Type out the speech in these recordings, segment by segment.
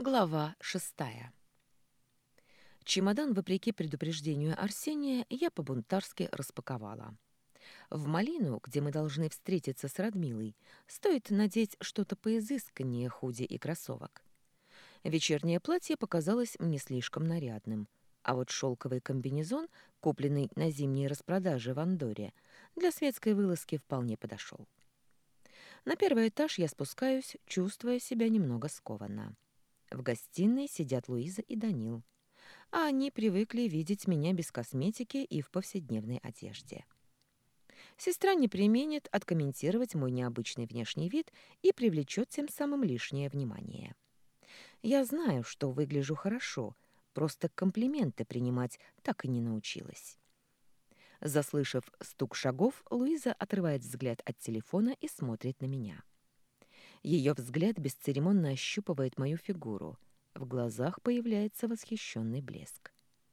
Глава 6. Чемодан, вопреки предупреждению Арсения, я по-бунтарски распаковала. В малину, где мы должны встретиться с Радмилой, стоит надеть что-то поизысканнее худи и кроссовок. Вечернее платье показалось мне слишком нарядным, а вот шелковый комбинезон, купленный на зимней распродаже в Андоре, для светской вылазки вполне подошел. На первый этаж я спускаюсь, чувствуя себя немного скованно. В гостиной сидят Луиза и Данил, а они привыкли видеть меня без косметики и в повседневной одежде. Сестра не преминет откомментировать мой необычный внешний вид и привлечет тем самым лишнее внимание. Я знаю, что выгляжу хорошо, просто комплименты принимать так и не научилась. Заслышав стук шагов, Луиза отрывает взгляд от телефона и смотрит на меня. Ее взгляд бесцеремонно ощупывает мою фигуру. В глазах появляется восхищенный блеск.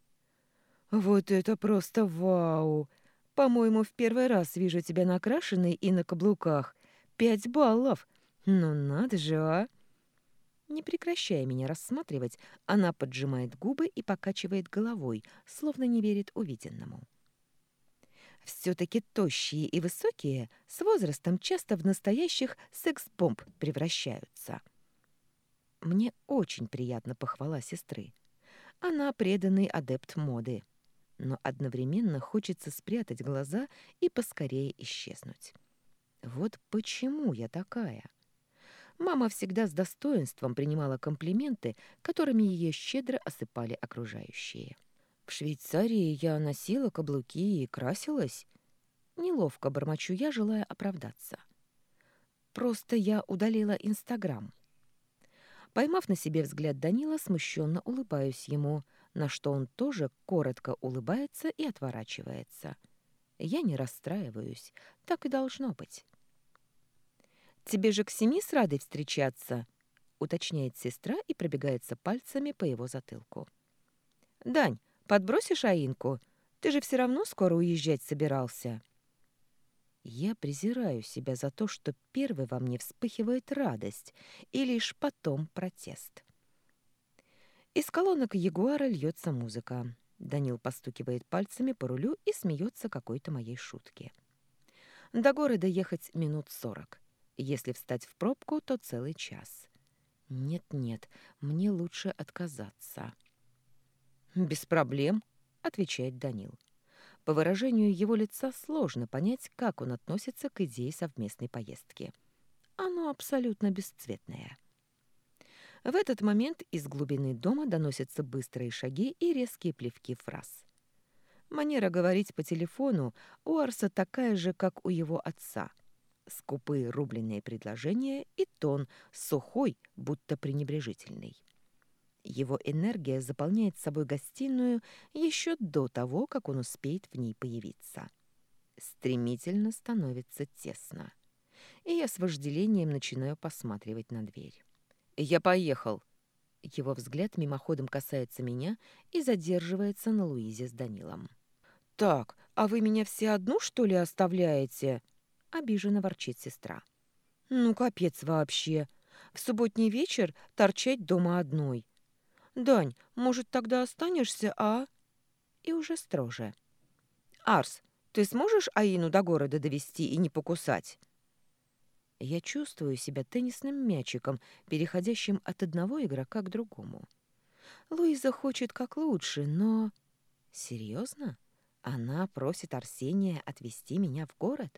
«Вот это просто вау! По-моему, в первый раз вижу тебя накрашенной и на каблуках. 5 баллов! Ну надо же, а!» Не прекращая меня рассматривать, она поджимает губы и покачивает головой, словно не верит увиденному. Все-таки тощие и высокие с возрастом часто в настоящих секс-бомб превращаются. Мне очень приятна похвала сестры. Она преданный адепт моды. Но одновременно хочется спрятать глаза и поскорее исчезнуть. Вот почему я такая. Мама всегда с достоинством принимала комплименты, которыми ее щедро осыпали окружающие. В Швейцарии я носила каблуки и красилась. Неловко бормочу я, желая оправдаться. Просто я удалила Инстаграм. Поймав на себе взгляд Данила, смущенно улыбаюсь ему, на что он тоже коротко улыбается и отворачивается. Я не расстраиваюсь, так и должно быть. «Тебе же к 7 с Радой встречаться», — уточняет сестра и пробегается пальцами по его затылку. «Дань, подбросишь Аинку? Ты же все равно скоро уезжать собирался». Я презираю себя за то, что первой во мне вспыхивает радость, и лишь потом протест. Из колонок Ягуара льется музыка. Данил постукивает пальцами по рулю и смеется какой-то моей шутке. До города ехать минут 40. Если встать в пробку, то целый час. Нет-нет, мне лучше отказаться. «Без проблем», — отвечает Данил. По выражению его лица сложно понять, как он относится к идее совместной поездки. Оно абсолютно бесцветное. В этот момент из глубины дома доносятся быстрые шаги и резкие плевки фраз. Манера говорить по телефону у Арса такая же, как у его отца. Скупые рубленые предложения и тон сухой, будто пренебрежительный. Его энергия заполняет собой гостиную еще до того, как он успеет в ней появиться. Стремительно становится тесно. И я с вожделением начинаю посматривать на дверь. «Я поехал!» Его взгляд мимоходом касается меня и задерживается на Луизе с Данилом. «Так, а вы меня все одну, что ли, оставляете?» — обиженно ворчит сестра. «Ну, капец вообще! В субботний вечер торчать дома одной. Дань, может, тогда останешься, а?» И уже строже. «Арс, ты сможешь Аину до города довести и не покусать?» Я чувствую себя теннисным мячиком, переходящим от одного игрока к другому. Луиза хочет как лучше, но... Серьезно? Она просит Арсения отвезти меня в город?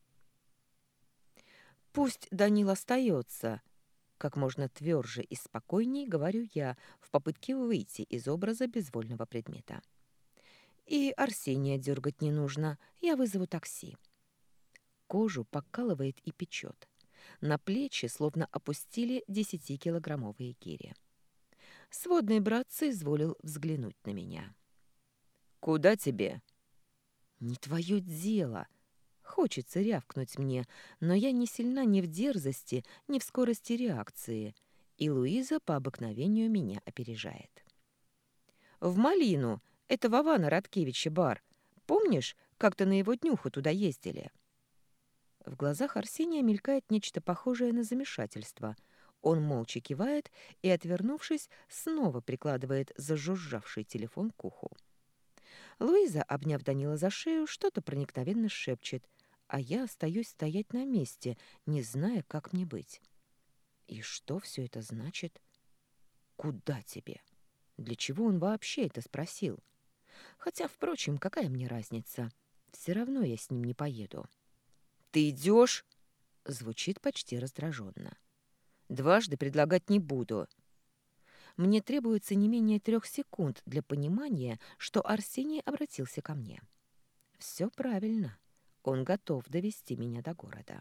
«Пусть Данил остается», — как можно тверже и спокойней говорю я в попытке выйти из образа безвольного предмета. «И Арсения дергать не нужно, я вызову такси». Кожу покалывает и печет. На плечи словно опустили 10-килограммовые гири. Сводный братцы изволил взглянуть на меня. «Куда тебе?» «Не твое дело!» Хочется рявкнуть мне, но я не сильна ни в дерзости, ни в скорости реакции, и Луиза по обыкновению меня опережает. «В Малину! Это Вована Радкевича бар. Помнишь, как-то на его днюху туда ездили?» В глазах Арсения мелькает нечто похожее на замешательство. Он молча кивает и, отвернувшись, снова прикладывает зажужжавший телефон к уху. Луиза, обняв Данила за шею, что-то проникновенно шепчет, а я остаюсь стоять на месте, не зная, как мне быть. И что все это значит? Куда тебе? Для чего он вообще это спросил? Хотя, впрочем, какая мне разница? Все равно я с ним не поеду. «Ты идешь?» — звучит почти раздраженно. «Дважды предлагать не буду». Мне требуется не менее 3 секунд для понимания, что Арсений обратился ко мне. Все правильно. Он готов довести меня до города.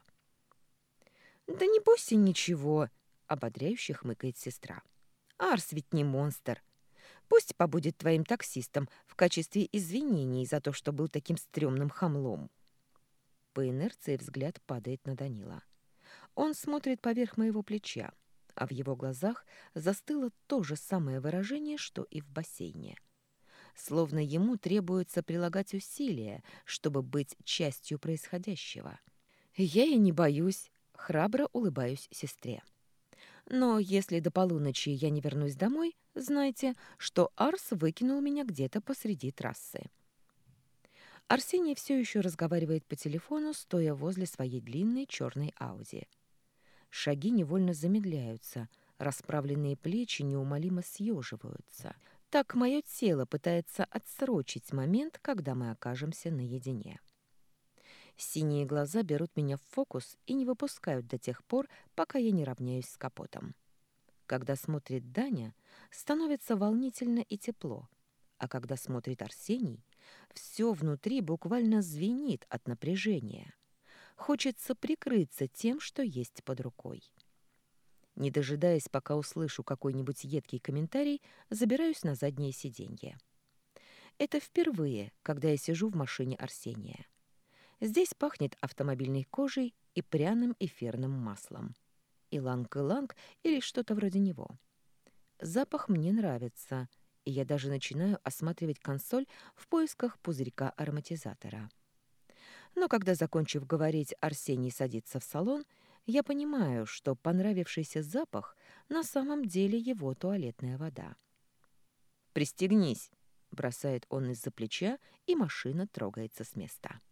«Да не бойся ничего», — ободряюще хмыкает сестра. «Арс ведь не монстр. Пусть побудет твоим таксистом в качестве извинений за то, что был таким стрёмным хамлом». По инерции взгляд падает на Данила. Он смотрит поверх моего плеча, а в его глазах застыло то же самое выражение, что и в бассейне. Словно ему требуется прилагать усилия, чтобы быть частью происходящего. Я и не боюсь, храбро улыбаюсь сестре. Но если до полуночи я не вернусь домой, знайте, что Арс выкинул меня где-то посреди трассы. Арсений все еще разговаривает по телефону, стоя возле своей длинной черной Ауди. Шаги невольно замедляются, расправленные плечи неумолимо съеживаются. Так мое тело пытается отсрочить момент, когда мы окажемся наедине. Синие глаза берут меня в фокус и не выпускают до тех пор, пока я не равняюсь с капотом. Когда смотрит Даня, становится волнительно и тепло, а когда смотрит Арсений, все внутри буквально звенит от напряжения. Хочется прикрыться тем, что есть под рукой. Не дожидаясь, пока услышу какой-нибудь едкий комментарий, забираюсь на заднее сиденье. Это впервые, когда я сижу в машине Арсения. Здесь пахнет автомобильной кожей и пряным эфирным маслом. Иланг-иланг или что-то вроде него. Запах мне нравится, и я даже начинаю осматривать консоль в поисках пузырька ароматизатора. Но когда, закончив говорить, Арсений садится в салон, я понимаю, что понравившийся запах на самом деле его туалетная вода. «Пристегнись!» — бросает он из-за плеча, и машина трогается с места.